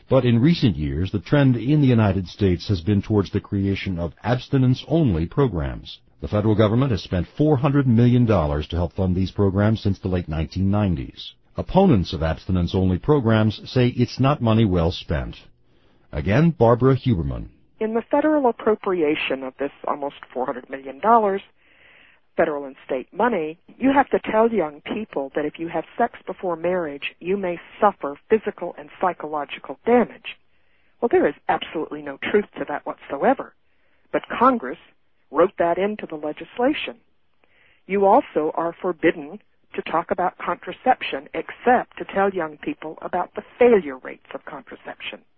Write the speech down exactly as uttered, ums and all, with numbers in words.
But in recent years, the trend in the United States has been towards the creation of abstinence-only programs. The federal government has spent four hundred million dollars to help fund these programs since the late nineteen nineties. Opponents of abstinence-only programs say it's not money well spent. Again, Barbara Huberman. In the federal appropriation of this almost four hundred million dollars, federal and state money, you have to tell young people that if you have sex before marriage, you may suffer physical and psychological damage. Well, there is absolutely no truth to that whatsoever. But Congress wrote that into the legislation. You also are forbidden to talk about contraception except to tell young people about the failure rates of contraception.